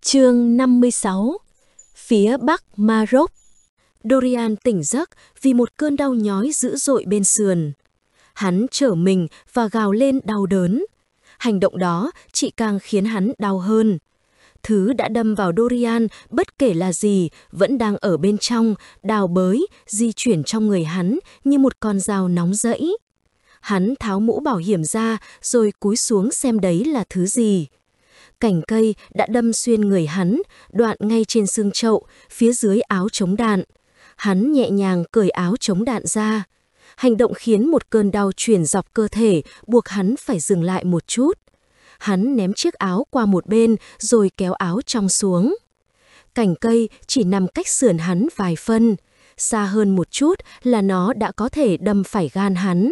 Chương 56. Phía bắc Maroc. Dorian tỉnh giấc vì một cơn đau nhói dữ dội bên sườn. Hắn trở mình và gào lên đau đớn. Hành động đó chỉ càng khiến hắn đau hơn. Thứ đã đâm vào Dorian bất kể là gì vẫn đang ở bên trong, đào bới, di chuyển trong người hắn như một con dao nóng rẫy. Hắn tháo mũ bảo hiểm ra rồi cúi xuống xem đấy là thứ gì. Cành cây đã đâm xuyên người hắn, đoạn ngay trên xương chậu, phía dưới áo chống đạn. Hắn nhẹ nhàng cởi áo chống đạn ra. Hành động khiến một cơn đau truyền dọc cơ thể, buộc hắn phải dừng lại một chút. Hắn ném chiếc áo qua một bên rồi kéo áo trong xuống. Cành cây chỉ nằm cách sườn hắn vài phân. Xa hơn một chút là nó đã có thể đâm phải gan hắn.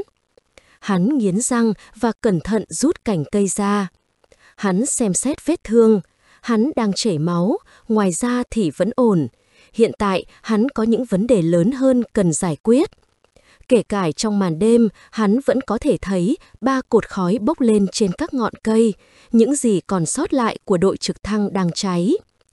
Hắn nghiến răng và cẩn thận rút cành cây ra. Hắn xem xét vết thương. Hắn đang chảy máu, ngoài ra thì vẫn ổn. Hiện tại hắn có những vấn đề lớn hơn cần giải quyết. Kể cả trong màn đêm, hắn vẫn có thể thấy 3 cột khói bốc lên trên các ngọn cây, những gì còn sót lại của đội trực thăng đang cháy.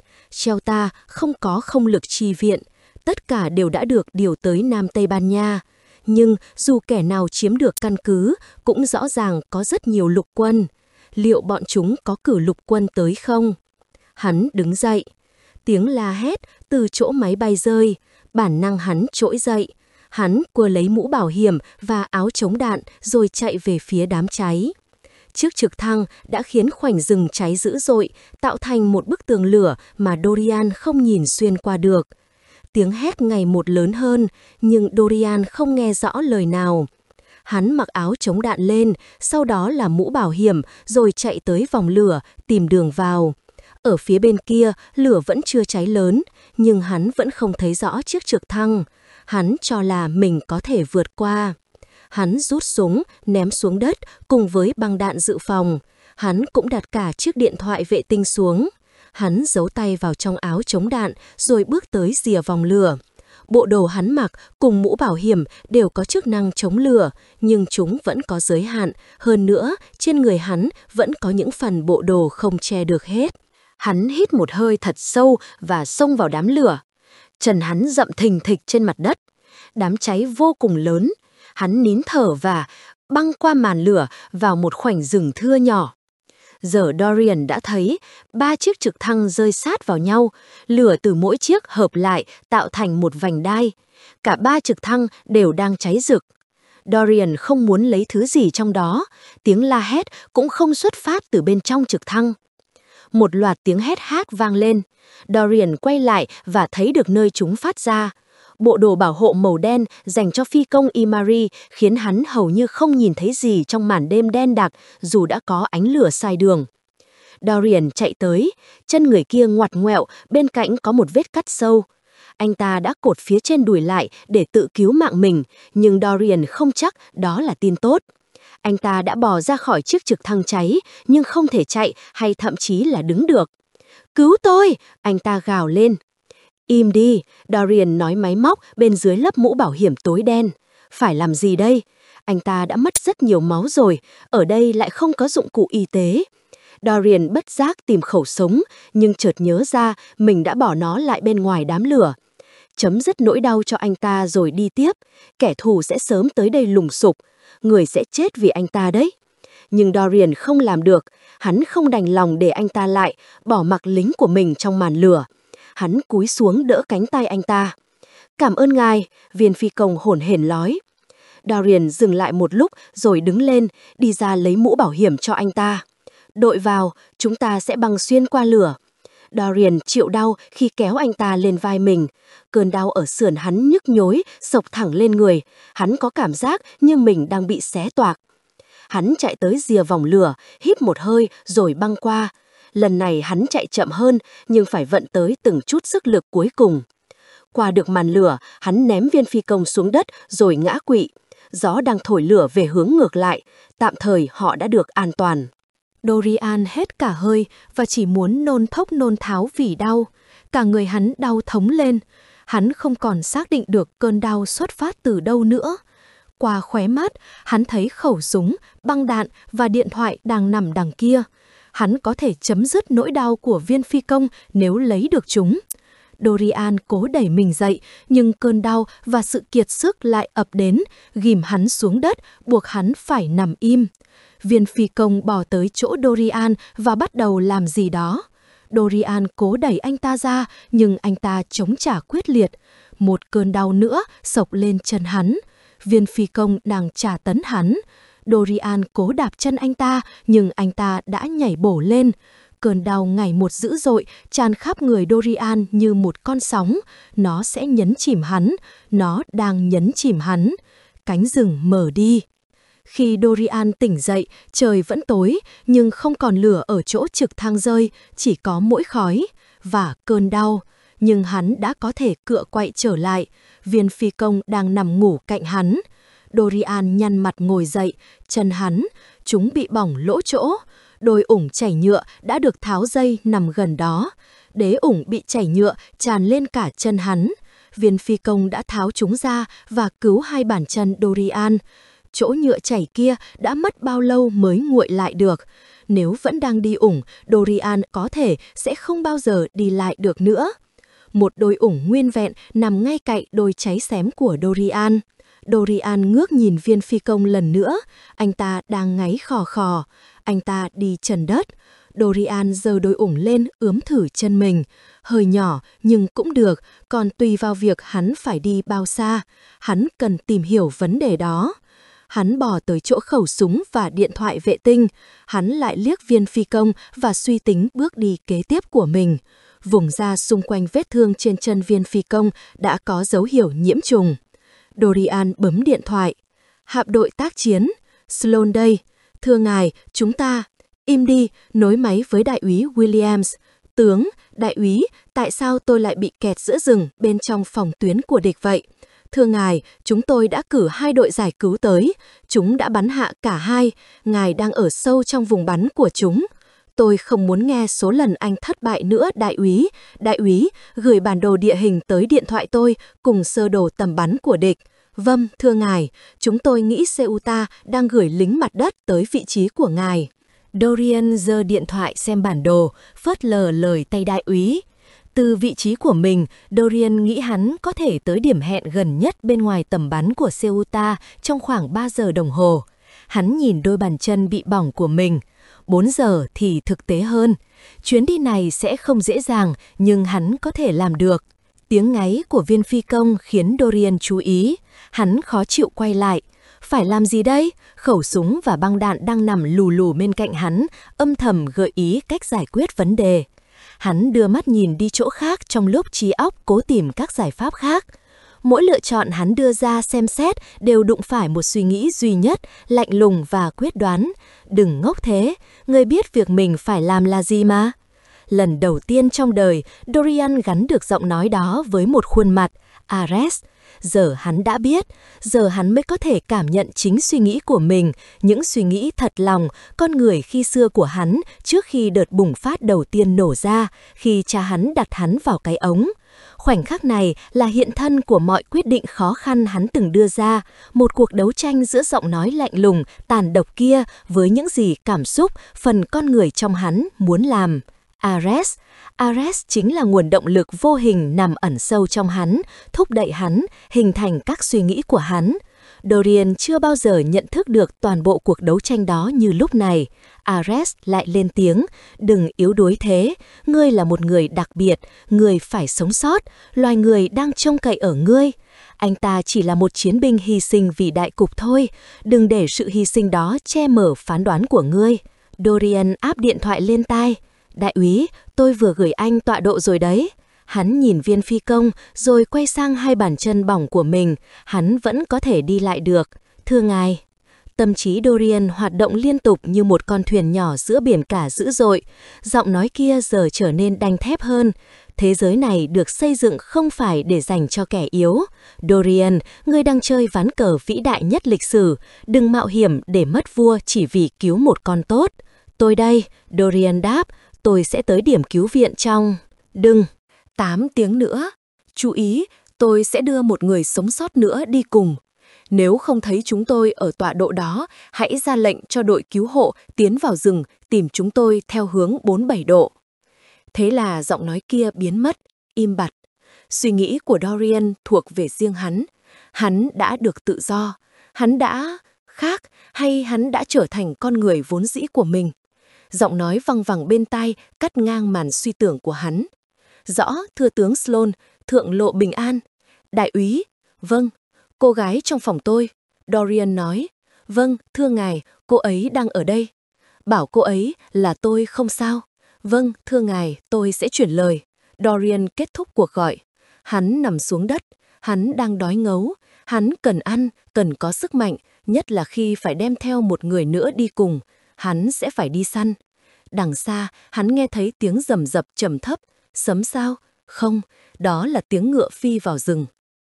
Ceuta không có không lực chi viện, tất cả đều đã được điều tới Nam Tây Ban Nha. Nhưng dù kẻ nào chiếm được căn cứ, cũng rõ ràng có rất nhiều lục quân. Liệu bọn chúng có cử lục quân tới không? Hắn đứng dậy. Tiếng la hét từ chỗ máy bay rơi, bản năng hắn trỗi dậy. Hắn cua lấy mũ bảo hiểm và áo chống đạn rồi chạy về phía đám cháy. Chiếc trực thăng đã khiến khoảnh rừng cháy dữ dội, tạo thành một bức tường lửa mà Dorian không nhìn xuyên qua được. Tiếng hét ngày một lớn hơn, nhưng Dorian không nghe rõ lời nào. Hắn mặc áo chống đạn lên, sau đó là mũ bảo hiểm, rồi chạy tới vòng lửa, tìm đường vào. Ở phía bên kia, lửa vẫn chưa cháy lớn, nhưng hắn vẫn không thấy rõ chiếc trực thăng. Hắn cho là mình có thể vượt qua. Hắn rút súng, ném xuống đất cùng với băng đạn dự phòng. Hắn cũng đặt cả chiếc điện thoại vệ tinh xuống. Hắn giấu tay vào trong áo chống đạn rồi bước tới rìa vòng lửa. Bộ đồ hắn mặc cùng mũ bảo hiểm đều có chức năng chống lửa, nhưng chúng vẫn có giới hạn. Hơn nữa, trên người hắn vẫn có những phần bộ đồ không che được hết. Hắn hít một hơi thật sâu và xông vào đám lửa. Chân hắn dậm thình thịch trên mặt đất. Đám cháy vô cùng lớn. Hắn nín thở và băng qua màn lửa vào một khoảnh rừng thưa nhỏ. Giờ Dorian đã thấy 3 chiếc trực thăng rơi sát vào nhau, lửa từ mỗi chiếc hợp lại tạo thành một vành đai. Cả 3 trực thăng đều đang cháy rực. Dorian không muốn lấy thứ gì trong đó, tiếng la hét cũng không xuất phát từ bên trong trực thăng. Một loạt tiếng hét khác vang lên. Dorian quay lại và thấy được nơi chúng phát ra. Bộ đồ bảo hộ màu đen dành cho phi công Imari khiến hắn hầu như không nhìn thấy gì trong màn đêm đen đặc dù đã có ánh lửa sai đường. Dorian chạy tới, chân người kia ngoặt ngoẹo, bên cạnh có một vết cắt sâu. Anh ta đã cột phía trên đùi lại để tự cứu mạng mình, nhưng Dorian không chắc đó là tin tốt. Anh ta đã bò ra khỏi chiếc trực thăng cháy, nhưng không thể chạy hay thậm chí là đứng được. Cứu tôi! Anh ta gào lên. Im đi, Dorian nói máy móc bên dưới lớp mũ bảo hiểm tối đen. Phải làm gì đây? Anh ta đã mất rất nhiều máu rồi, ở đây lại không có dụng cụ y tế. Dorian bất giác tìm khẩu súng, nhưng chợt nhớ ra mình đã bỏ nó lại bên ngoài đám lửa. Chấm dứt nỗi đau cho anh ta rồi đi tiếp, kẻ thù sẽ sớm tới đây lùng sục, người sẽ chết vì anh ta đấy. Nhưng Dorian không làm được, hắn không đành lòng để anh ta lại, bỏ mặc lính của mình trong màn lửa. Hắn cúi xuống đỡ cánh tay anh ta. Cảm ơn ngài, viên phi công hổn hển nói. Dorian dừng lại một lúc rồi đứng lên, đi ra lấy mũ bảo hiểm cho anh ta. Đội vào, chúng ta sẽ băng xuyên qua lửa. Dorian chịu đau khi kéo anh ta lên vai mình. Cơn đau ở sườn hắn nhức nhối, xộc thẳng lên người. Hắn có cảm giác như mình đang bị xé toạc. Hắn chạy tới rìa vòng lửa, hít một hơi rồi băng qua. Lần này hắn chạy chậm hơn, nhưng phải vận tới từng chút sức lực cuối cùng. Qua được màn lửa, hắn ném viên phi công xuống đất rồi ngã quỵ. Gió đang thổi lửa về hướng ngược lại, tạm thời họ đã được an toàn. Dorian hết cả hơi và chỉ muốn nôn thốc nôn tháo vì đau. Cả người hắn đau thống lên. Hắn không còn xác định được cơn đau xuất phát từ đâu nữa. Qua khóe mắt, hắn thấy khẩu súng, băng đạn và điện thoại đang nằm đằng kia. Hắn có thể chấm dứt nỗi đau của viên phi công nếu lấy được chúng. Dorian cố đẩy mình dậy, nhưng cơn đau và sự kiệt sức lại ập đến, ghìm hắn xuống đất, buộc hắn phải nằm im. Viên phi công bò tới chỗ Dorian và bắt đầu làm gì đó. Dorian cố đẩy anh ta ra, nhưng anh ta chống trả quyết liệt. Một cơn đau nữa xộc lên chân hắn. Viên phi công đang tra tấn hắn. Dorian cố đạp chân anh ta, nhưng anh ta đã nhảy bổ lên. Cơn đau ngày một dữ dội, tràn khắp người Dorian như một con sóng. Nó sẽ nhấn chìm hắn. Nó đang nhấn chìm hắn. Cánh rừng mở đi. Khi Dorian tỉnh dậy, trời vẫn tối, nhưng không còn lửa ở chỗ trực thăng rơi, chỉ có mỗi khói và cơn đau. Nhưng hắn đã có thể cựa quậy trở lại. Viên phi công đang nằm ngủ cạnh hắn. Dorian nhăn mặt ngồi dậy, chân hắn, chúng bị bỏng lỗ chỗ. Đôi ủng chảy nhựa đã được tháo dây nằm gần đó. Đế ủng bị chảy nhựa tràn lên cả chân hắn. Viên phi công đã tháo chúng ra và cứu hai bàn chân Dorian. Chỗ nhựa chảy kia đã mất bao lâu mới nguội lại được. Nếu vẫn đang đi ủng, Dorian có thể sẽ không bao giờ đi lại được nữa. Một đôi ủng nguyên vẹn nằm ngay cạnh đôi cháy xém của Dorian. Dorian ngước nhìn viên phi công lần nữa. Anh ta đang ngáy khò khò. Anh ta đi trần đất. Dorian giơ đôi ủng lên ướm thử chân mình. Hơi nhỏ nhưng cũng được, còn tùy vào việc hắn phải đi bao xa. Hắn cần tìm hiểu vấn đề đó. Hắn bò tới chỗ khẩu súng và điện thoại vệ tinh. Hắn lại liếc viên phi công và suy tính bước đi kế tiếp của mình. Vùng da xung quanh vết thương trên chân viên phi công đã có dấu hiệu nhiễm trùng. Dorian bấm điện thoại. Hạm đội tác chiến. Sloan đây. Thưa ngài, chúng ta... Im đi, nối máy với đại úy Williams. Tướng, đại úy, tại sao tôi lại bị kẹt giữa rừng bên trong phòng tuyến của địch vậy? Thưa ngài, chúng tôi đã cử 2 đội giải cứu tới. Chúng đã bắn hạ cả 2. Ngài đang ở sâu trong vùng bắn của chúng. Tôi không muốn nghe số lần anh thất bại nữa, đại úy. Đại úy, gửi bản đồ địa hình tới điện thoại tôi cùng sơ đồ tầm bắn của địch. Vâng, thưa ngài, chúng tôi nghĩ Ceuta đang gửi lính mặt đất tới vị trí của ngài. Dorian giơ điện thoại xem bản đồ, phớt lờ lời tay đại úy. Từ vị trí của mình, Dorian nghĩ hắn có thể tới điểm hẹn gần nhất bên ngoài tầm bắn của Ceuta trong khoảng 3 giờ đồng hồ. Hắn nhìn đôi bàn chân bị bỏng của mình. 4 giờ thì thực tế hơn. Chuyến đi này sẽ không dễ dàng, nhưng hắn có thể làm được. Tiếng ngáy của viên phi công khiến Dorian chú ý. Hắn khó chịu quay lại. Phải làm gì đây? Khẩu súng và băng đạn đang nằm lù lù bên cạnh hắn, âm thầm gợi ý cách giải quyết vấn đề. Hắn đưa mắt nhìn đi chỗ khác trong lúc trí óc cố tìm các giải pháp khác. Mỗi lựa chọn hắn đưa ra xem xét đều đụng phải một suy nghĩ duy nhất, lạnh lùng và quyết đoán. Đừng ngốc thế, người biết việc mình phải làm là gì mà. Lần đầu tiên trong đời, Dorian gắn được giọng nói đó với một khuôn mặt, Ares. Giờ hắn đã biết, giờ hắn mới có thể cảm nhận chính suy nghĩ của mình, những suy nghĩ thật lòng, con người khi xưa của hắn trước khi đợt bùng phát đầu tiên nổ ra, khi cha hắn đặt hắn vào cái ống. Khoảnh khắc này là hiện thân của mọi quyết định khó khăn hắn từng đưa ra, một cuộc đấu tranh giữa giọng nói lạnh lùng, tàn độc kia với những gì cảm xúc, phần con người trong hắn muốn làm. Ares chính là nguồn động lực vô hình nằm ẩn sâu trong hắn, thúc đẩy hắn, hình thành các suy nghĩ của hắn. Dorian chưa bao giờ nhận thức được toàn bộ cuộc đấu tranh đó như lúc này. Ares lại lên tiếng, đừng yếu đuối thế, ngươi là một người đặc biệt, ngươi phải sống sót, loài người đang trông cậy ở ngươi. Anh ta chỉ là một chiến binh hy sinh vì đại cục thôi, đừng để sự hy sinh đó che mờ phán đoán của ngươi. Dorian áp điện thoại lên tai. Đại úy, tôi vừa gửi anh tọa độ rồi đấy. Hắn nhìn viên phi công rồi quay sang hai bàn chân bỏng của mình. Hắn vẫn có thể đi lại được. Thưa ngài. Tâm trí Dorian hoạt động liên tục như một con thuyền nhỏ giữa biển cả dữ dội. Giọng nói kia giờ trở nên đanh thép hơn. Thế giới này được xây dựng không phải để dành cho kẻ yếu. Dorian, ngươi đang chơi ván cờ vĩ đại nhất lịch sử. Đừng mạo hiểm để mất vua chỉ vì cứu một con tốt. Tôi đây, Dorian đáp. Tôi sẽ tới điểm cứu viện trong... 8 tiếng nữa. Chú ý, tôi sẽ đưa một người sống sót nữa đi cùng. Nếu không thấy chúng tôi ở tọa độ đó, hãy ra lệnh cho đội cứu hộ tiến vào rừng tìm chúng tôi theo hướng 47 độ. Thế là giọng nói kia biến mất, im bặt. Suy nghĩ của Dorian thuộc về riêng hắn. Hắn đã được tự do. Hắn đã khác hay hắn đã trở thành con người vốn dĩ của mình? Giọng nói văng vẳng bên tai cắt ngang màn suy tưởng của hắn. Rõ, thưa tướng Sloane, thượng lộ bình an. Đại úy, vâng, cô gái trong phòng tôi. Dorian nói, vâng, thưa ngài, cô ấy đang ở đây. Bảo cô ấy là tôi không sao. Vâng, thưa ngài, tôi sẽ chuyển lời. Dorian kết thúc cuộc gọi. Hắn nằm xuống đất, hắn đang đói ngấu, hắn cần ăn, cần có sức mạnh, nhất là khi phải đem theo một người nữa đi cùng. Hắn sẽ phải đi săn. Đằng xa, hắn nghe thấy tiếng rầm rập trầm thấp. Sấm sao? Không, đó là tiếng ngựa phi vào rừng.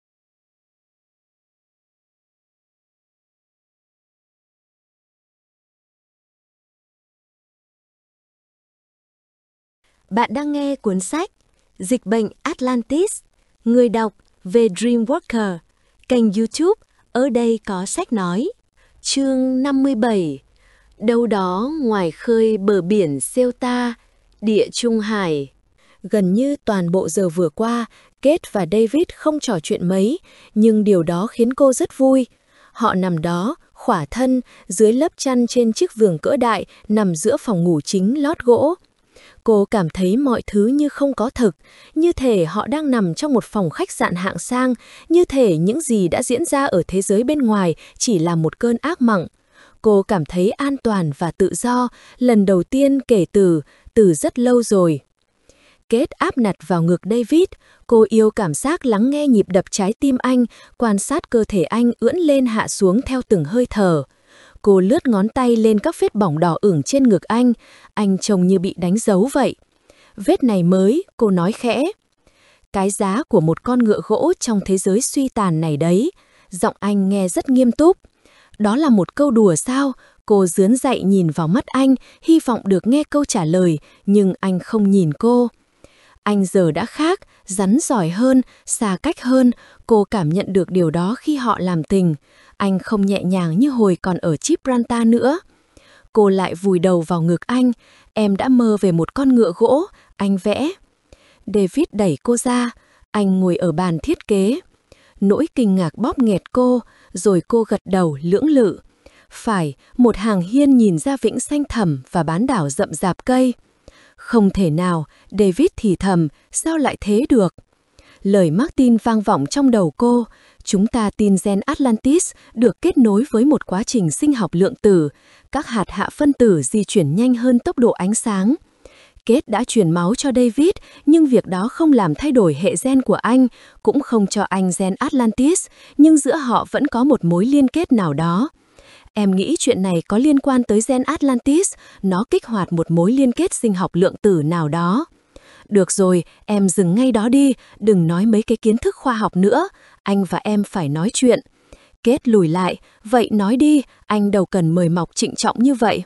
Bạn đang nghe cuốn sách Dịch bệnh Atlantis, người đọc về Dreamwalker, kênh YouTube Ở đây có sách nói. Chương 57. Đâu đó ngoài khơi bờ biển Ceuta, địa Trung Hải. Gần như toàn bộ giờ vừa qua, Kate và David không trò chuyện mấy, nhưng điều đó khiến cô rất vui. Họ nằm đó, khỏa thân, dưới lớp chăn trên chiếc giường cỡ đại, nằm giữa phòng ngủ chính lót gỗ. Cô cảm thấy mọi thứ như không có thực, như thể họ đang nằm trong một phòng khách sạn hạng sang, như thể những gì đã diễn ra ở thế giới bên ngoài chỉ là một cơn ác mộng. Cô cảm thấy an toàn và tự do, lần đầu tiên kể từ rất lâu rồi. Kate áp đặt vào ngực David, cô yêu cảm giác lắng nghe nhịp đập trái tim anh, quan sát cơ thể anh ưỡn lên hạ xuống theo từng hơi thở. Cô lướt ngón tay lên các vết bỏng đỏ ửng trên ngực anh trông như bị đánh dấu vậy. Vết này mới, cô nói khẽ. Cái giá của một con ngựa gỗ trong thế giới suy tàn này đấy. Giọng anh nghe rất nghiêm túc. Đó là một câu đùa sao? Cô rướn dậy nhìn vào mắt anh, hy vọng được nghe câu trả lời, nhưng anh không nhìn cô. Anh giờ đã khác, rắn giỏi hơn, xa cách hơn, cô cảm nhận được điều đó khi họ làm tình. Anh không nhẹ nhàng như hồi còn ở Gibraltar nữa. Cô lại vùi đầu vào ngực anh. Em đã mơ về một con ngựa gỗ, anh vẽ. David đẩy cô ra, anh ngồi ở bàn thiết kế. Nỗi kinh ngạc bóp nghẹt cô, rồi cô gật đầu lưỡng lự. Phải, một hàng hiên nhìn ra vĩnh xanh thẳm và bán đảo rậm rạp cây. Không thể nào, David thì thầm, sao lại thế được? Lời Martin vang vọng trong đầu cô. Chúng ta tin gen Atlantis được kết nối với một quá trình sinh học lượng tử. Các hạt hạ phân tử di chuyển nhanh hơn tốc độ ánh sáng. Kate đã truyền máu cho David, nhưng việc đó không làm thay đổi hệ gen của anh, cũng không cho anh gen Atlantis, nhưng giữa họ vẫn có một mối liên kết nào đó. Em nghĩ chuyện này có liên quan tới gen Atlantis, nó kích hoạt một mối liên kết sinh học lượng tử nào đó. Được rồi, em dừng ngay đó đi, đừng nói mấy cái kiến thức khoa học nữa, anh và em phải nói chuyện. Kate lùi lại, vậy nói đi, anh đâu cần mời mọc trịnh trọng như vậy.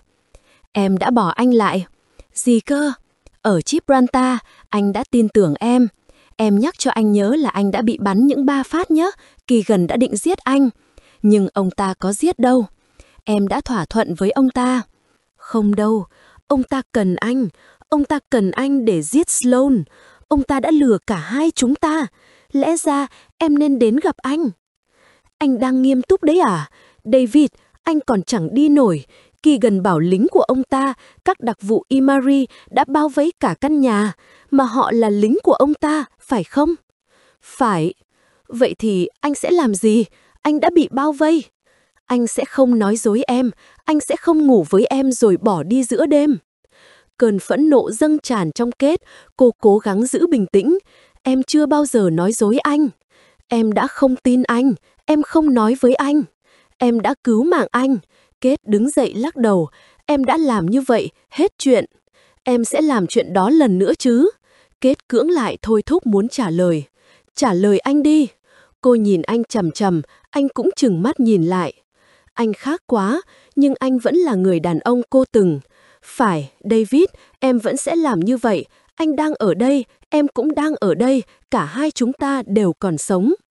Em đã bỏ anh lại. Gì cơ? Ở Gibraltar, anh đã tin tưởng em. Em nhắc cho anh nhớ là anh đã bị bắn những 3 phát nhé, Keegan đã định giết anh. Nhưng ông ta có giết đâu. Em đã thỏa thuận với ông ta. Không đâu, ông ta cần anh. Ông ta cần anh để giết Sloane. Ông ta đã lừa cả hai chúng ta. Lẽ ra em nên đến gặp anh. Anh đang nghiêm túc đấy à? David, anh còn chẳng đi nổi. Keegan bảo lính của ông ta, các đặc vụ Imari đã bao vây cả căn nhà. Mà họ là lính của ông ta, phải không? Phải. Vậy thì anh sẽ làm gì? Anh đã bị bao vây. Anh sẽ không nói dối em. Anh sẽ không ngủ với em rồi bỏ đi giữa đêm. Cơn phẫn nộ dâng tràn trong Kate, cô cố gắng giữ bình tĩnh. Em chưa bao giờ nói dối anh. Em đã không tin anh. Em không nói với anh. Em đã cứu mạng anh. Kate đứng dậy lắc đầu. Em đã làm như vậy, hết chuyện. Em sẽ làm chuyện đó lần nữa chứ. Kate cưỡng lại thôi thúc muốn trả lời. Trả lời anh đi. Cô nhìn anh chằm chằm, anh cũng trừng mắt nhìn lại. Anh khác quá, nhưng anh vẫn là người đàn ông cô từng. Phải, David, em vẫn sẽ làm như vậy. Anh đang ở đây, em cũng đang ở đây, cả hai chúng ta đều còn sống.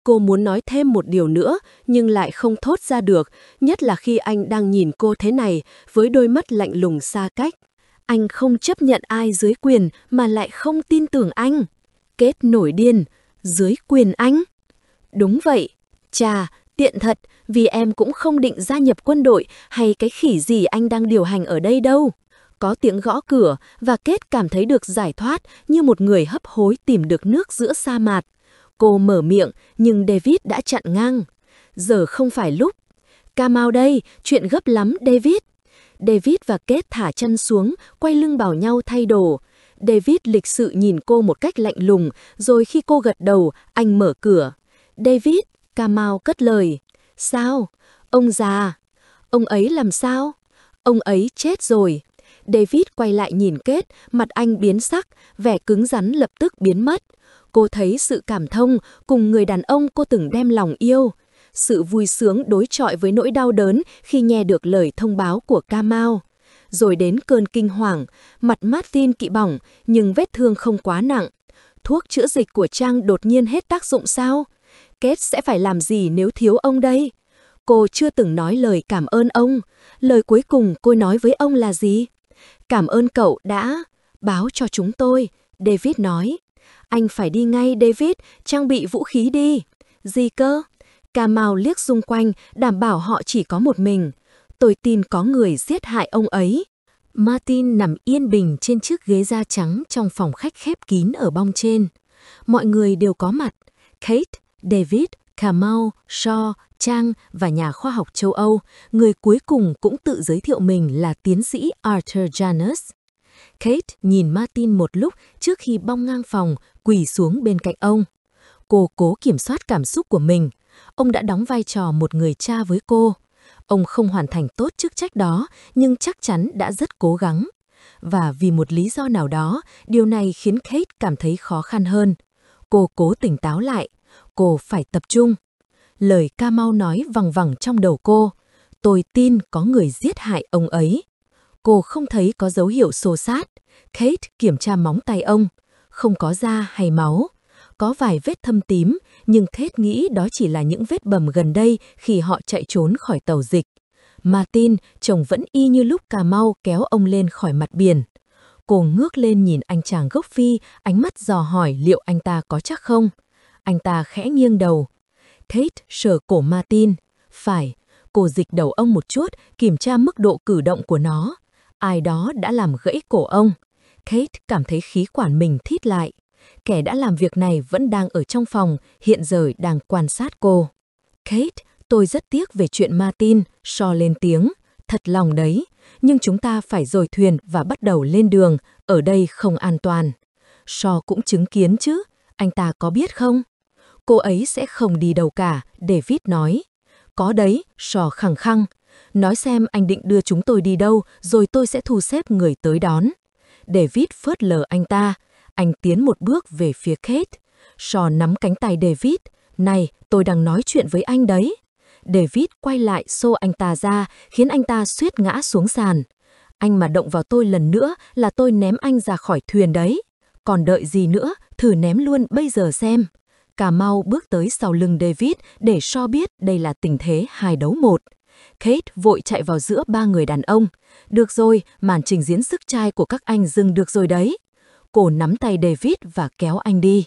Cô muốn nói thêm một điều nữa, nhưng lại không thốt ra được, nhất là khi anh đang nhìn cô thế này, với đôi mắt lạnh lùng xa cách. Anh không chấp nhận ai dưới quyền mà lại không tin tưởng anh. Kết nổi điên, dưới quyền anh. Đúng vậy, chà, tiện thật, vì em cũng không định gia nhập quân đội hay cái khỉ gì anh đang điều hành ở đây đâu. Có tiếng gõ cửa và Kết cảm thấy được giải thoát như một người hấp hối tìm được nước giữa sa mạc. Cô mở miệng nhưng David đã chặn ngang. Giờ không phải lúc. Kamau đây, chuyện gấp lắm David. David và Kết thả chân xuống, quay lưng bảo nhau thay đồ. David lịch sự nhìn cô một cách lạnh lùng, rồi khi cô gật đầu, anh mở cửa. David, Kamau cất lời. Sao? Ông già. Ông ấy làm sao? Ông ấy chết rồi. David quay lại nhìn Kết, mặt anh biến sắc, vẻ cứng rắn lập tức biến mất. Cô thấy sự cảm thông cùng người đàn ông cô từng đem lòng yêu. Sự vui sướng đối chọi với nỗi đau đớn khi nghe được lời thông báo của Kamau. Rồi đến cơn kinh hoàng, mặt Martin kỵ bỏng nhưng vết thương không quá nặng. Thuốc chữa dịch của Trang đột nhiên hết tác dụng sao? Kết sẽ phải làm gì nếu thiếu ông đây? Cô chưa từng nói lời cảm ơn ông. Lời cuối cùng cô nói với ông là gì? Cảm ơn cậu đã báo cho chúng tôi, David nói. Anh phải đi ngay David, trang bị vũ khí đi. Gì cơ? Kamau liếc xung quanh, đảm bảo họ chỉ có một mình. Tôi tin có người giết hại ông ấy. Martin nằm yên bình trên chiếc ghế da trắng trong phòng khách khép kín ở bong trên. Mọi người đều có mặt. Kate, David, Kamau, Shaw, Trang và nhà khoa học châu Âu, người cuối cùng cũng tự giới thiệu mình là tiến sĩ Arthur Janus. Kate nhìn Martin một lúc trước khi bong ngang phòng, quỳ xuống bên cạnh ông. Cô cố kiểm soát cảm xúc của mình. Ông đã đóng vai trò một người cha với cô. Ông không hoàn thành tốt chức trách đó, nhưng chắc chắn đã rất cố gắng. Và vì một lý do nào đó, điều này khiến Kate cảm thấy khó khăn hơn. Cô cố tỉnh táo lại. Cô phải tập trung. Lời Kamau nói vằng vẳng trong đầu cô. Tôi tin có người giết hại ông ấy. Cô không thấy có dấu hiệu xô xát. Kate kiểm tra móng tay ông. Không có da hay máu. Có vài vết thâm tím, nhưng Kate nghĩ đó chỉ là những vết bầm gần đây khi họ chạy trốn khỏi tàu dịch. Martin, chồng vẫn y như lúc Kamau kéo ông lên khỏi mặt biển. Cô ngước lên nhìn anh chàng gốc Phi, ánh mắt dò hỏi liệu anh ta có chắc không. Anh ta khẽ nghiêng đầu. Kate sờ cổ Martin. Phải, cô dịch đầu ông một chút, kiểm tra mức độ cử động của nó. Ai đó đã làm gãy cổ ông. Kate cảm thấy khí quản mình thít lại. Kẻ đã làm việc này vẫn đang ở trong phòng, hiện giờ đang quan sát cô. Kate, tôi rất tiếc về chuyện Martin, Shaw lên tiếng. Thật lòng đấy, nhưng chúng ta phải dời thuyền và bắt đầu lên đường, ở đây không an toàn. Shaw cũng chứng kiến chứ, anh ta có biết không? Cô ấy sẽ không đi đâu cả, David nói. Có đấy, Shaw khăng khăng. Nói xem anh định đưa chúng tôi đi đâu, rồi tôi sẽ thu xếp người tới đón. David phớt lờ anh ta. Anh tiến một bước về phía Kate. Shaw nắm cánh tay David. Này, tôi đang nói chuyện với anh đấy. David quay lại xô anh ta ra, khiến anh ta suýt ngã xuống sàn. Anh mà động vào tôi lần nữa là tôi ném anh ra khỏi thuyền đấy. Còn đợi gì nữa, thử ném luôn bây giờ xem. Kamau bước tới sau lưng David để Shaw biết đây là tình thế 2 đấu 1. Kate vội chạy vào giữa ba người đàn ông. Được rồi, màn trình diễn sức trai của các anh dừng được rồi đấy. Cô nắm tay David và kéo anh đi.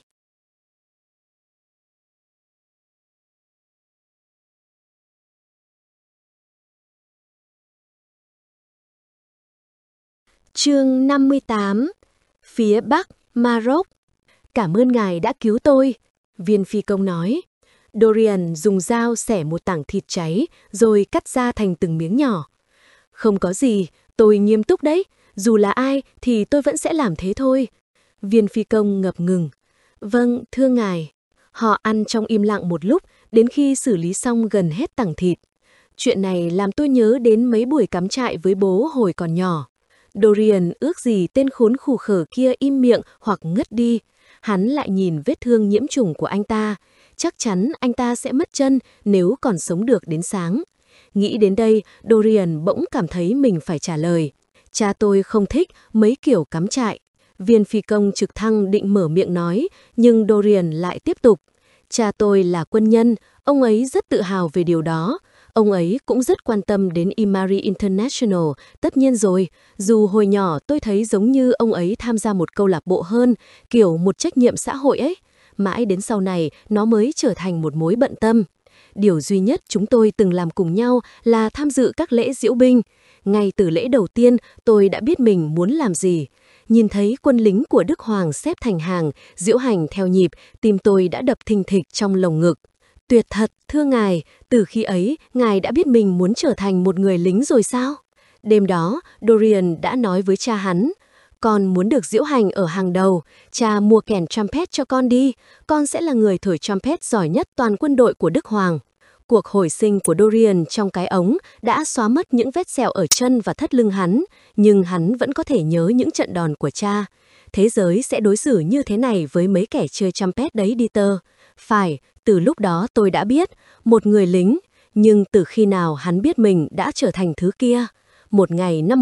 Chương 58. Phía Bắc, Maroc. Cảm ơn ngài đã cứu tôi, viên phi công nói. Dorian dùng dao xẻ một tảng thịt cháy rồi cắt ra thành từng miếng nhỏ. Không có gì, tôi nghiêm túc đấy, dù là ai thì tôi vẫn sẽ làm thế thôi. Viên phi công ngập ngừng. Vâng, thưa ngài. Họ ăn trong im lặng một lúc, đến khi xử lý xong gần hết tảng thịt. Chuyện này làm tôi nhớ đến mấy buổi cắm trại với bố hồi còn nhỏ. Dorian ước gì tên khốn khủ khở kia im miệng hoặc ngất đi. Hắn lại nhìn vết thương nhiễm trùng của anh ta. Chắc chắn anh ta sẽ mất chân nếu còn sống được đến sáng. Nghĩ đến đây, Dorian bỗng cảm thấy mình phải trả lời. Cha tôi không thích mấy kiểu cắm trại. Viên phi công trực thăng định mở miệng nói, nhưng Dorian lại tiếp tục. Cha tôi là quân nhân, ông ấy rất tự hào về điều đó. Ông ấy cũng rất quan tâm đến Imari International, tất nhiên rồi, dù hồi nhỏ tôi thấy giống như ông ấy tham gia một câu lạc bộ hơn, kiểu một trách nhiệm xã hội ấy. Mãi đến sau này, nó mới trở thành một mối bận tâm. Điều duy nhất chúng tôi từng làm cùng nhau là tham dự các lễ diễu binh. Ngay từ lễ đầu tiên, tôi đã biết mình muốn làm gì. Nhìn thấy quân lính của Đức Hoàng xếp thành hàng, diễu hành theo nhịp, tim tôi đã đập thình thịch trong lồng ngực. Tuyệt thật, thưa ngài, từ khi ấy, ngài đã biết mình muốn trở thành một người lính rồi sao? Đêm đó, Dorian đã nói với cha hắn, con muốn được diễu hành ở hàng đầu, cha mua kèn trumpet cho con đi, con sẽ là người thổi trumpet giỏi nhất toàn quân đội của Đức Hoàng. Cuộc hồi sinh của Dorian trong cái ống đã xóa mất những vết sẹo ở chân và thắt lưng hắn, nhưng hắn vẫn có thể nhớ những trận đòn của cha. Thế giới sẽ đối xử như thế này với mấy kẻ chơi trumpet đấy, Dieter. Phải, từ lúc đó tôi đã biết, một người lính, nhưng từ khi nào hắn biết mình đã trở thành thứ kia? Một ngày năm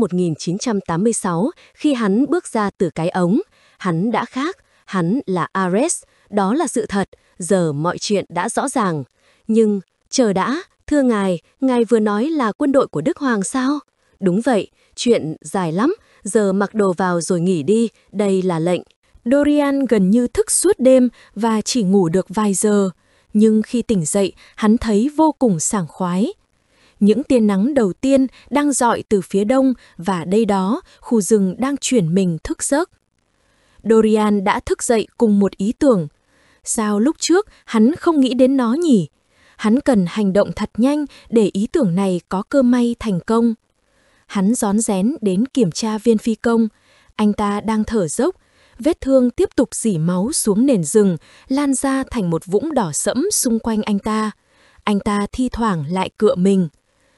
1986, khi hắn bước ra từ cái ống, hắn đã khác, hắn là Ares, đó là sự thật, giờ mọi chuyện đã rõ ràng. Nhưng, chờ đã, thưa ngài vừa nói là quân đội của Đức Hoàng sao? Đúng vậy, chuyện dài lắm, giờ mặc đồ vào rồi nghỉ đi, đây là lệnh. Dorian gần như thức suốt đêm và chỉ ngủ được vài giờ, nhưng khi tỉnh dậy, hắn thấy vô cùng sảng khoái. Những tia nắng đầu tiên đang rọi từ phía đông và đây đó, khu rừng đang chuyển mình thức giấc. Dorian đã thức dậy cùng một ý tưởng. Sao lúc trước hắn không nghĩ đến nó nhỉ? Hắn cần hành động thật nhanh để ý tưởng này có cơ may thành công. Hắn rón rén đến kiểm tra viên phi công. Anh ta đang thở dốc. Vết thương tiếp tục rỉ máu xuống nền rừng, lan ra thành một vũng đỏ sẫm xung quanh anh ta. Anh ta thi thoảng lại cựa mình.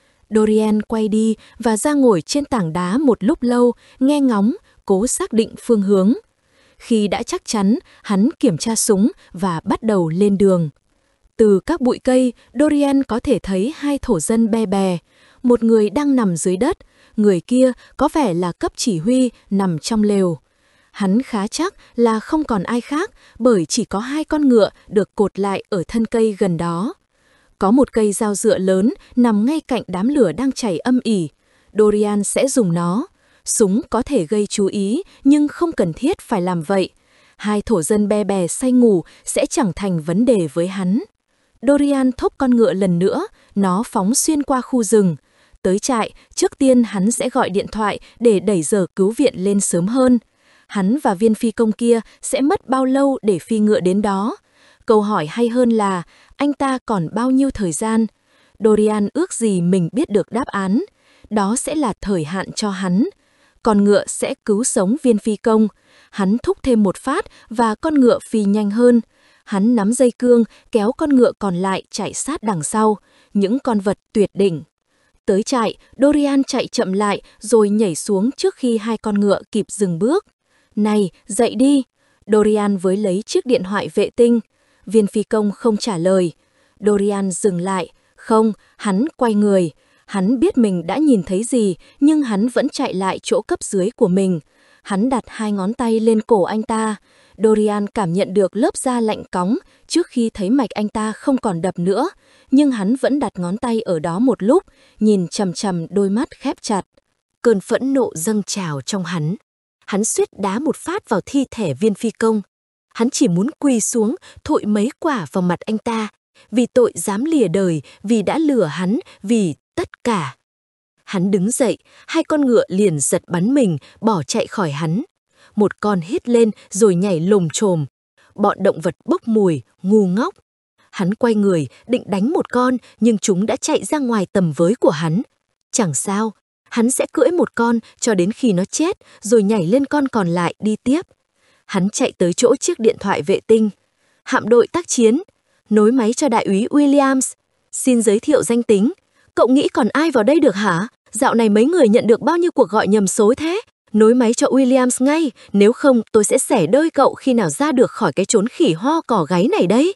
Dorian quay đi và ra ngồi trên tảng đá một lúc lâu, nghe ngóng, cố xác định phương hướng. Khi đã chắc chắn, hắn kiểm tra súng và bắt đầu lên đường. Từ các bụi cây, Dorian có thể thấy hai thổ dân be bè. Một người đang nằm dưới đất, người kia có vẻ là cấp chỉ huy nằm trong lều. Hắn khá chắc là không còn ai khác bởi chỉ có hai con ngựa được cột lại ở thân cây gần đó. Có một cây dao dựa lớn nằm ngay cạnh đám lửa đang chảy âm ỉ. Dorian sẽ dùng nó. Súng có thể gây chú ý nhưng không cần thiết phải làm vậy. Hai thổ dân be bè say ngủ sẽ chẳng thành vấn đề với hắn. Dorian thúc con ngựa lần nữa, nó phóng xuyên qua khu rừng. Tới trại, trước tiên hắn sẽ gọi điện thoại để đẩy giờ cứu viện lên sớm hơn. Hắn và viên phi công kia sẽ mất bao lâu để phi ngựa đến đó? Câu hỏi hay hơn là, anh ta còn bao nhiêu thời gian? Dorian ước gì mình biết được đáp án. Đó sẽ là thời hạn cho hắn. Con ngựa sẽ cứu sống viên phi công. Hắn thúc thêm một phát và con ngựa phi nhanh hơn. Hắn nắm dây cương, kéo con ngựa còn lại chạy sát đằng sau. Những con vật tuyệt đỉnh. Tới trại, Dorian chạy chậm lại rồi nhảy xuống trước khi hai con ngựa kịp dừng bước. Này, dậy đi! Dorian với lấy chiếc điện thoại vệ tinh. Viên phi công không trả lời. Dorian dừng lại. Không, hắn quay người. Hắn biết mình đã nhìn thấy gì, nhưng hắn vẫn chạy lại chỗ cấp dưới của mình. Hắn đặt hai ngón tay lên cổ anh ta. Dorian cảm nhận được lớp da lạnh cóng trước khi thấy mạch anh ta không còn đập nữa. Nhưng hắn vẫn đặt ngón tay ở đó một lúc, nhìn chằm chằm đôi mắt khép chặt. Cơn phẫn nộ dâng trào trong hắn. Hắn suýt đá một phát vào thi thể viên phi công. Hắn chỉ muốn quỳ xuống, thội mấy quả vào mặt anh ta. Vì tội dám lìa đời, vì đã lừa hắn, vì tất cả. Hắn đứng dậy, hai con ngựa liền giật bắn mình, bỏ chạy khỏi hắn. Một con hét lên rồi nhảy lồm chồm. Bọn động vật bốc mùi, ngu ngốc. Hắn quay người, định đánh một con, nhưng chúng đã chạy ra ngoài tầm với của hắn. Chẳng sao, hắn sẽ cưỡi một con cho đến khi nó chết, rồi nhảy lên con còn lại đi tiếp. Hắn chạy tới chỗ chiếc điện thoại vệ tinh. Hạm đội tác chiến, nối máy cho đại úy Williams. Xin giới thiệu danh tính. Cậu nghĩ còn ai vào đây được hả? Dạo này mấy người nhận được bao nhiêu cuộc gọi nhầm số thế? Nối máy cho Williams ngay, nếu không tôi sẽ xẻ đôi cậu khi nào ra được khỏi cái chốn khỉ ho cỏ gáy này đấy.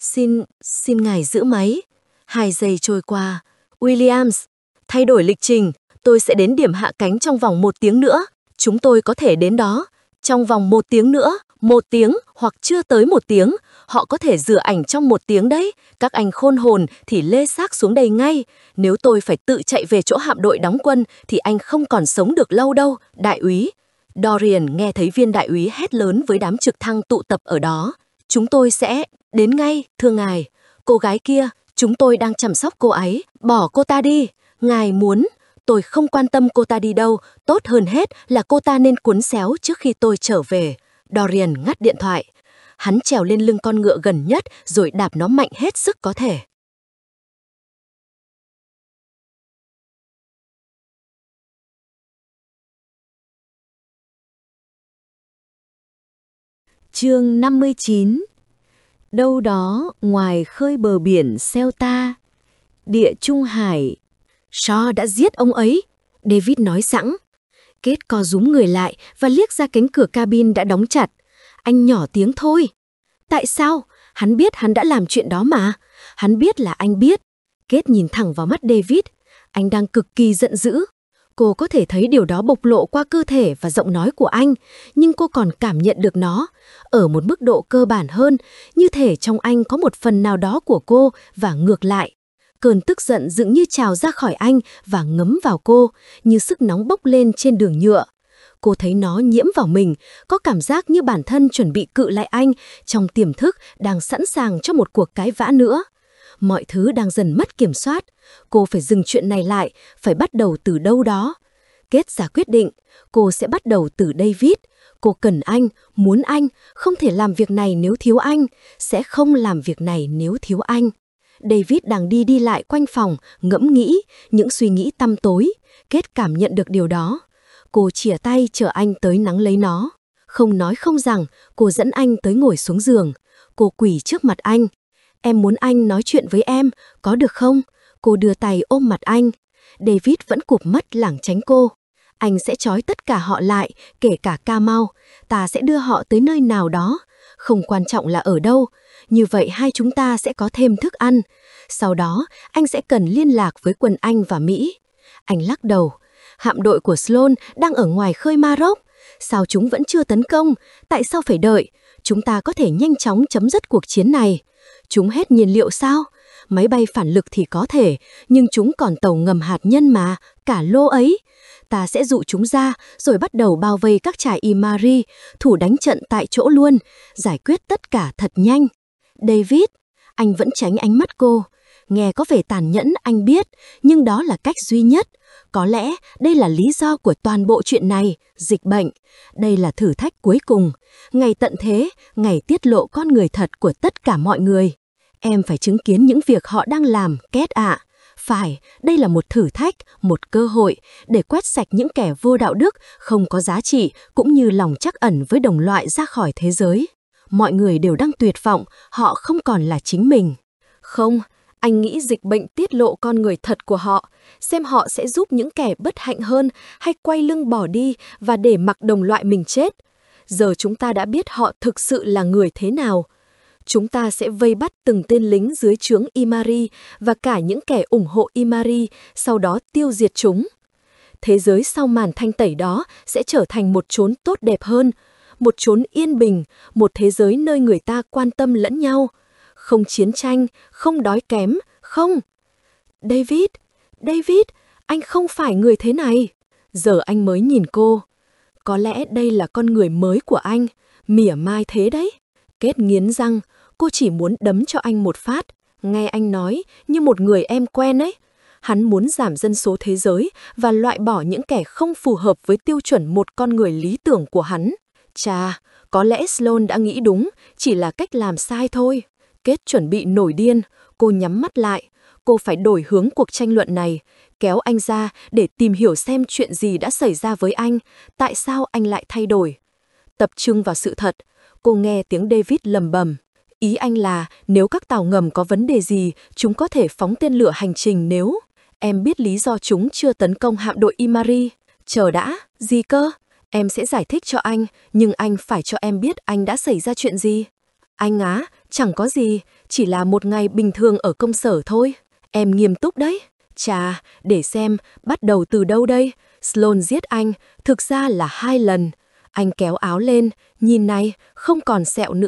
Xin ngài giữ máy. 2 giây trôi qua. Williams, thay đổi lịch trình, tôi sẽ đến điểm hạ cánh trong vòng 1 tiếng nữa. Chúng tôi có thể đến đó. Trong vòng 1 tiếng nữa, 1 tiếng hoặc chưa tới 1 tiếng. họ có thể rửa ảnh trong 1 tiếng đấy. Các anh khôn hồn thì lê xác xuống đây ngay. Nếu tôi phải tự chạy về chỗ hạm đội đóng quân thì anh không còn sống được lâu đâu, đại úy. Dorian nghe thấy viên đại úy hét lớn với đám trực thăng tụ tập ở đó. Chúng tôi sẽ đến ngay, thưa ngài. Cô gái kia, chúng tôi đang chăm sóc cô ấy, bỏ cô ta đi. Ngài muốn, tôi không quan tâm cô ta đi đâu, tốt hơn hết là cô ta nên cuốn xéo trước khi tôi trở về. Dorian ngắt điện thoại. Hắn trèo lên lưng con ngựa gần nhất rồi đạp nó mạnh hết sức có thể. Chương 59. Đâu đó ngoài khơi bờ biển Ceuta, Địa Trung Hải. Shaw đã giết ông ấy, David nói sẵn. Kết co rúm người lại và liếc ra cánh cửa cabin đã đóng chặt. Anh nhỏ tiếng thôi. Tại sao? Hắn biết hắn đã làm chuyện đó mà. Hắn biết là anh biết. Kết nhìn thẳng vào mắt David. Anh đang cực kỳ giận dữ. Cô có thể thấy điều đó bộc lộ qua cơ thể và giọng nói của anh, nhưng cô còn cảm nhận được nó ở một mức độ cơ bản hơn, như thể trong anh có một phần nào đó của cô và ngược lại. Cơn tức giận dường như trào ra khỏi anh và ngấm vào cô, như sức nóng bốc lên trên đường nhựa. Cô thấy nó nhiễm vào mình, có cảm giác như bản thân chuẩn bị cự lại anh, trong tiềm thức đang sẵn sàng cho một cuộc cãi vã nữa. Mọi thứ đang dần mất kiểm soát. Cô phải dừng chuyện này lại, phải bắt đầu từ đâu đó. Kết ra quyết định, cô sẽ bắt đầu từ David. Cô cần anh, muốn anh, không thể làm việc này nếu thiếu anh, sẽ không làm việc này nếu thiếu anh. David đang đi lại quanh phòng, ngẫm nghĩ, những suy nghĩ tăm tối. Kết cảm nhận được điều đó. Cô chìa tay chờ anh tới nắng lấy nó. Không nói không rằng, cô dẫn anh tới ngồi xuống giường. Cô quỳ trước mặt anh. Em muốn anh nói chuyện với em, có được không? Cô đưa tay ôm mặt anh. David vẫn cụp mắt lảng tránh cô. Anh sẽ trói tất cả họ lại, kể cả Kamau. Ta sẽ đưa họ tới nơi nào đó. Không quan trọng là ở đâu. Như vậy hai chúng ta sẽ có thêm thức ăn. Sau đó, anh sẽ cần liên lạc với quân Anh và Mỹ. Anh lắc đầu. Hạm đội của Sloan đang ở ngoài khơi Maroc. Sao chúng vẫn chưa tấn công? Tại sao phải đợi? Chúng ta có thể nhanh chóng chấm dứt cuộc chiến này. Chúng hết nhiên liệu sao? Máy bay phản lực thì có thể, nhưng chúng còn tàu ngầm hạt nhân mà, cả lô ấy. Ta sẽ dụ chúng ra, rồi bắt đầu bao vây các trại Imari, thủ đánh trận tại chỗ luôn, giải quyết tất cả thật nhanh. David, anh vẫn tránh ánh mắt cô. Nghe có vẻ tàn nhẫn, anh biết, nhưng đó là cách duy nhất. Có lẽ đây là lý do của toàn bộ chuyện này, dịch bệnh. Đây là thử thách cuối cùng. Ngày tận thế, ngày tiết lộ con người thật của tất cả mọi người. Em phải chứng kiến những việc họ đang làm, Kết ạ. Phải, đây là một thử thách, một cơ hội để quét sạch những kẻ vô đạo đức, không có giá trị, cũng như lòng trắc ẩn với đồng loại ra khỏi thế giới. Mọi người đều đang tuyệt vọng, họ không còn là chính mình. Không, anh nghĩ dịch bệnh tiết lộ con người thật của họ, xem họ sẽ giúp những kẻ bất hạnh hơn hay quay lưng bỏ đi và để mặc đồng loại mình chết. Giờ chúng ta đã biết họ thực sự là người thế nào. Chúng ta sẽ vây bắt từng tên lính dưới trướng Imari và cả những kẻ ủng hộ Imari, sau đó tiêu diệt chúng. Thế giới sau màn thanh tẩy đó sẽ trở thành một chốn tốt đẹp hơn, một chốn yên bình, một thế giới nơi người ta quan tâm lẫn nhau. Không chiến tranh, không đói kém, không. David, anh không phải người thế này. Giờ anh mới nhìn cô. Có lẽ đây là con người mới của anh, mỉa mai thế đấy. Kết nghiến răng, cô chỉ muốn đấm cho anh một phát. Nghe anh nói như một người em quen ấy. Hắn muốn giảm dân số thế giới và loại bỏ những kẻ không phù hợp với tiêu chuẩn một con người lý tưởng của hắn. Chà, có lẽ Sloan đã nghĩ đúng, chỉ là cách làm sai thôi. Kết chuẩn bị nổi điên, cô nhắm mắt lại. Cô phải đổi hướng cuộc tranh luận này, kéo anh ra để tìm hiểu xem chuyện gì đã xảy ra với anh, tại sao anh lại thay đổi. Tập trung vào sự thật, cô nghe tiếng David lầm bầm. Ý anh là nếu các tàu ngầm có vấn đề gì, chúng có thể phóng tên lửa hành trình nếu... Em biết lý do chúng chưa tấn công hạm đội Imari. Chờ đã, gì cơ? Em sẽ giải thích cho anh, nhưng anh phải cho em biết anh đã xảy ra chuyện gì. Anh á, chẳng có gì, chỉ là một ngày bình thường ở công sở thôi. Em nghiêm túc đấy. Chà, để xem, bắt đầu từ đâu đây? Sloan giết anh, thực ra là 2 lần. Anh kéo áo lên, nhìn này, không còn sẹo nữa.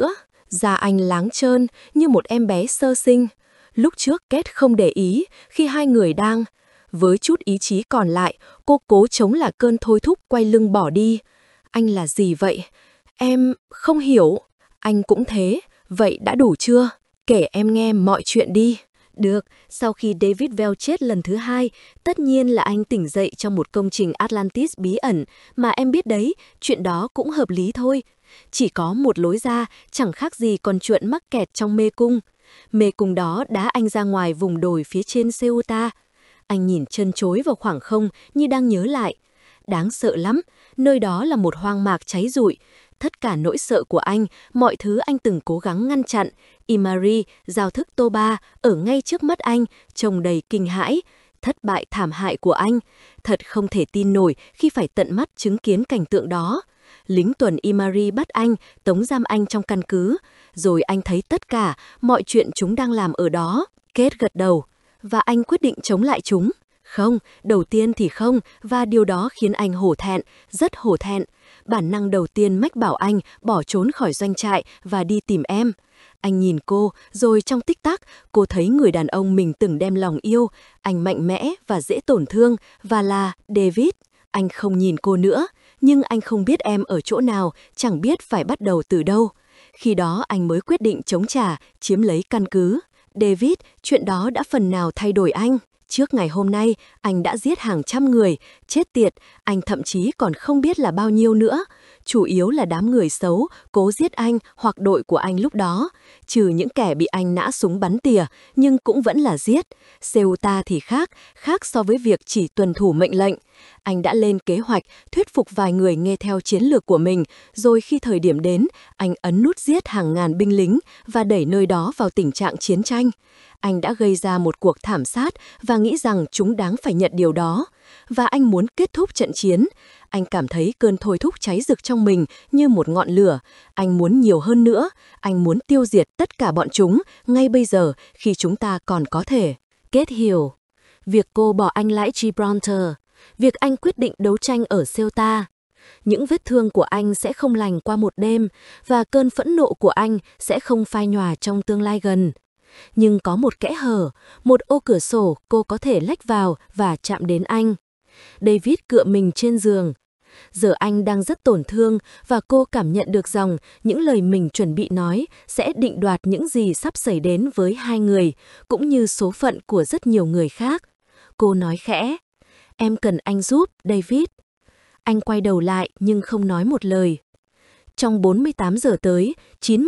Da anh láng trơn như một em bé sơ sinh. Lúc trước Kate không để ý khi hai người đang. Với chút ý chí còn lại, cô cố chống lại cơn thôi thúc quay lưng bỏ đi. Anh là gì vậy? Em không hiểu. Anh cũng thế. Vậy đã đủ chưa? Kể em nghe mọi chuyện đi. Được, sau khi David Bell chết lần thứ 2, tất nhiên là anh tỉnh dậy trong một công trình Atlantis bí ẩn, mà em biết đấy, chuyện đó cũng hợp lý thôi. Chỉ có một lối ra, chẳng khác gì con trượn mắc kẹt trong mê cung. Mê cung đó đá anh ra ngoài vùng đồi phía trên Ceuta. Anh nhìn chân chối vào khoảng không như đang nhớ lại. Đáng sợ lắm, nơi đó là một hoang mạc cháy rụi. Tất cả nỗi sợ của anh, mọi thứ anh từng cố gắng ngăn chặn, Imari, giao thức Toba, ở ngay trước mắt anh, trông đầy kinh hãi. Thất bại thảm hại của anh. Thật không thể tin nổi khi phải tận mắt chứng kiến cảnh tượng đó. Lính tuần Imari bắt anh, tống giam anh trong căn cứ. Rồi anh thấy tất cả, mọi chuyện chúng đang làm ở đó. Kate gật đầu. Và anh quyết định chống lại chúng. Không, đầu tiên thì không, và điều đó khiến anh hổ thẹn, rất hổ thẹn. Bản năng đầu tiên mách bảo anh bỏ trốn khỏi doanh trại và đi tìm em. Anh nhìn cô, rồi trong tích tắc, cô thấy người đàn ông mình từng đem lòng yêu. Anh mạnh mẽ và dễ tổn thương, và là David. Anh không nhìn cô nữa, nhưng anh không biết em ở chỗ nào, chẳng biết phải bắt đầu từ đâu. Khi đó anh mới quyết định chống trả, chiếm lấy căn cứ. David, chuyện đó đã phần nào thay đổi anh. Trước ngày hôm nay, anh đã giết hàng trăm người, chết tiệt, anh thậm chí còn không biết là bao nhiêu nữa. Chủ yếu là đám người xấu, cố giết anh hoặc đội của anh lúc đó. Trừ những kẻ bị anh nã súng bắn tỉa, nhưng cũng vẫn là giết. Ceuta thì khác so với việc chỉ tuân thủ mệnh lệnh. Anh đã lên kế hoạch, thuyết phục vài người nghe theo chiến lược của mình, rồi khi thời điểm đến, anh ấn nút giết hàng ngàn binh lính và đẩy nơi đó vào tình trạng chiến tranh. Anh đã gây ra một cuộc thảm sát và nghĩ rằng chúng đáng phải nhận điều đó. Và anh muốn kết thúc trận chiến. Anh cảm thấy cơn thôi thúc cháy rực trong mình như một ngọn lửa. Anh muốn nhiều hơn nữa. Anh muốn tiêu diệt tất cả bọn chúng ngay bây giờ khi chúng ta còn có thể. Kate hiểu. Việc cô bỏ anh lại Gibraltar. Việc anh quyết định đấu tranh ở Ceuta. Những vết thương của anh sẽ không lành qua một đêm và cơn phẫn nộ của anh sẽ không phai nhòa trong tương lai gần. Nhưng có một kẽ hở, một ô cửa sổ cô có thể lách vào và chạm đến anh. David cựa mình trên giường. Giờ anh đang rất tổn thương và cô cảm nhận được rằng những lời mình chuẩn bị nói sẽ định đoạt những gì sắp xảy đến với hai người, cũng như số phận của rất nhiều người khác. Cô nói khẽ, em cần anh giúp, David. Anh quay đầu lại nhưng không nói một lời. Trong 48 giờ tới,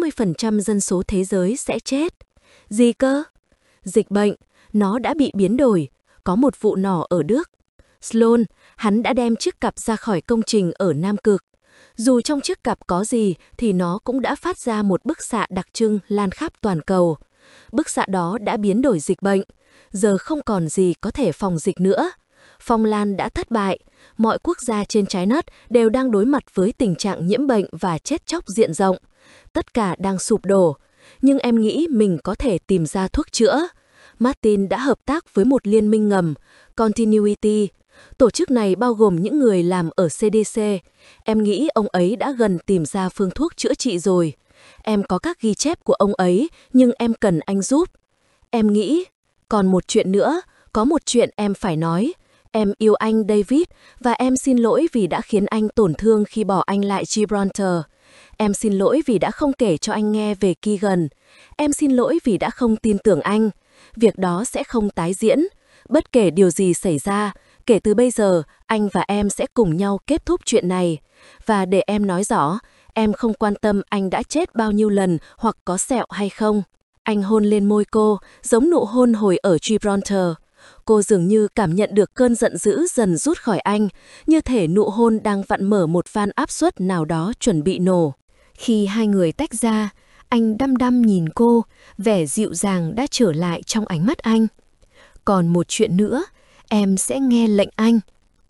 90% dân số thế giới sẽ chết. Gì cơ? Dịch bệnh, nó đã bị biến đổi. Có một vụ nổ ở Đức. Sloan, hắn đã đem chiếc cặp ra khỏi công trình ở Nam Cực. Dù trong chiếc cặp có gì thì nó cũng đã phát ra một bức xạ đặc trưng lan khắp toàn cầu. Bức xạ đó đã biến đổi dịch bệnh. Giờ không còn gì có thể phòng dịch nữa. Phong lan đã thất bại. Mọi quốc gia trên trái đất đều đang đối mặt với tình trạng nhiễm bệnh và chết chóc diện rộng. Tất cả đang sụp đổ. Nhưng em nghĩ mình có thể tìm ra thuốc chữa. Martin đã hợp tác với một liên minh ngầm, Continuity. Tổ chức này bao gồm những người làm ở CDC. Em nghĩ ông ấy đã gần tìm ra phương thuốc chữa trị rồi. Em có các ghi chép của ông ấy, nhưng em cần anh giúp. Em nghĩ, còn một chuyện nữa, có một chuyện em phải nói. Em yêu anh David và em xin lỗi vì đã khiến anh tổn thương khi bỏ anh lại Gibraltar. Em xin lỗi vì đã không kể cho anh nghe về Keegan. Em xin lỗi vì đã không tin tưởng anh. Việc đó sẽ không tái diễn. Bất kể điều gì xảy ra, kể từ bây giờ, anh và em sẽ cùng nhau kết thúc chuyện này. Và để em nói rõ, em không quan tâm anh đã chết bao nhiêu lần hoặc có sẹo hay không. Anh hôn lên môi cô, giống nụ hôn hồi ở Gibraltar. Cô dường như cảm nhận được cơn giận dữ dần rút khỏi anh, như thể nụ hôn đang vặn mở một van áp suất nào đó chuẩn bị nổ. Khi hai người tách ra, anh đăm đăm nhìn cô, vẻ dịu dàng đã trở lại trong ánh mắt anh. Còn một chuyện nữa, em sẽ nghe lệnh anh.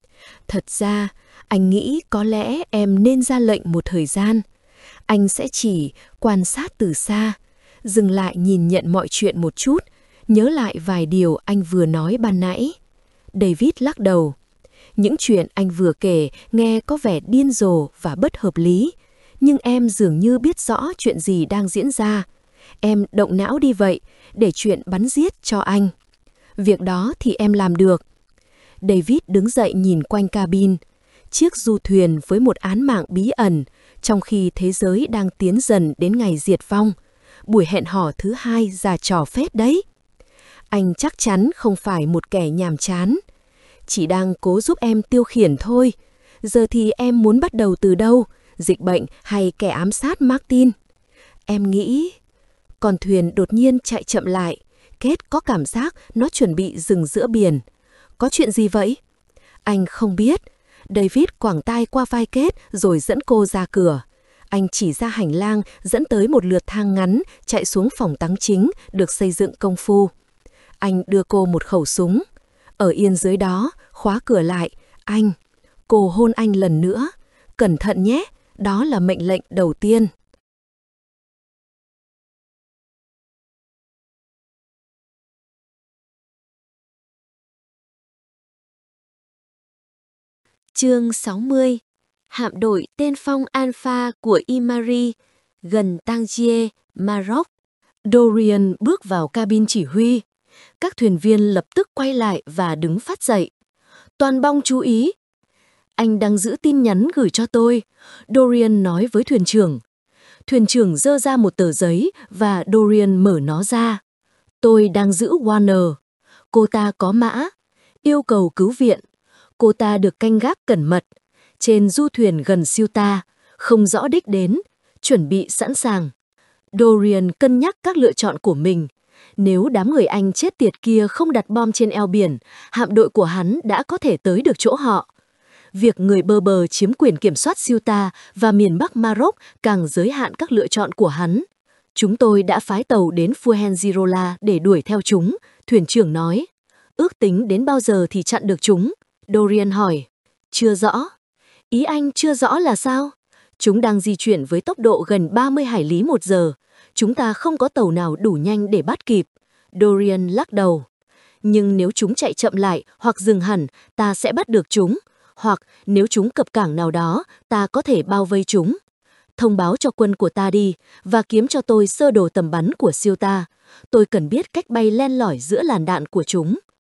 Thật ra, anh nghĩ có lẽ em nên ra lệnh một thời gian. Anh sẽ chỉ quan sát từ xa, dừng lại nhìn nhận mọi chuyện một chút, nhớ lại vài điều anh vừa nói ban nãy. David lắc đầu. Những chuyện anh vừa kể nghe có vẻ điên rồ và bất hợp lý. nhưng em dường như biết rõ chuyện gì đang diễn ra. Em động não đi vậy, để chuyện bắn giết cho anh. Việc đó thì em làm được. David đứng dậy nhìn quanh cabin. Chiếc du thuyền với một án mạng bí ẩn, trong khi thế giới đang tiến dần đến ngày diệt vong. Buổi hẹn hò thứ 2 ra trò phết đấy. Anh chắc chắn không phải một kẻ nhàm chán. Chỉ đang cố giúp em tiêu khiển thôi. Giờ thì em muốn bắt đầu từ đâu? Dịch bệnh hay kẻ ám sát Martin? Em nghĩ... Con thuyền đột nhiên chạy chậm lại. Kate có cảm giác nó chuẩn bị dừng giữa biển. Có chuyện gì vậy? Anh không biết. David quàng tai qua vai Kate rồi dẫn cô ra cửa. Anh chỉ ra hành lang dẫn tới một lượt thang ngắn chạy xuống phòng tắm chính được xây dựng công phu. Anh đưa cô một khẩu súng. Ở yên dưới đó, khóa cửa lại. Anh. Cô hôn anh lần nữa. Cẩn thận nhé, đó là mệnh lệnh đầu tiên. Chương 60. Hạm đội tên phong Alpha của Imari, gần Tangier, Maroc. Dorian bước vào cabin chỉ huy. Các thuyền viên lập tức quay lại và đứng phát dậy. Toàn bong chú ý. Anh đang giữ tin nhắn gửi cho tôi, Dorian nói với thuyền trưởng. Thuyền trưởng giơ ra một tờ giấy và Dorian mở nó ra. Tôi đang giữ Warner. Cô ta có mã. Yêu cầu cứu viện. Cô ta được canh gác cẩn mật. Trên du thuyền gần Ceuta, không rõ đích đến. Chuẩn bị sẵn sàng. Dorian cân nhắc các lựa chọn của mình. Nếu đám người Anh chết tiệt kia không đặt bom trên eo biển, hạm đội của hắn đã có thể tới được chỗ họ. Việc người Berber chiếm quyền kiểm soát Ceuta và miền Bắc Maroc càng giới hạn các lựa chọn của hắn. Chúng tôi đã phái tàu đến Fuengirola để đuổi theo chúng, thuyền trưởng nói. Ước tính đến bao giờ thì chặn được chúng? Dorian hỏi. Chưa rõ. Ý anh chưa rõ là sao? Chúng đang di chuyển với tốc độ gần 30 hải lý một giờ. Chúng ta không có tàu nào đủ nhanh để bắt kịp. Dorian lắc đầu. Nhưng nếu chúng chạy chậm lại hoặc dừng hẳn, ta sẽ bắt được chúng. Hoặc nếu chúng cập cảng nào đó, ta có thể bao vây chúng. Thông báo cho quân của ta đi và kiếm cho tôi sơ đồ tầm bắn của Ceuta. Tôi cần biết cách bay len lỏi giữa làn đạn của chúng.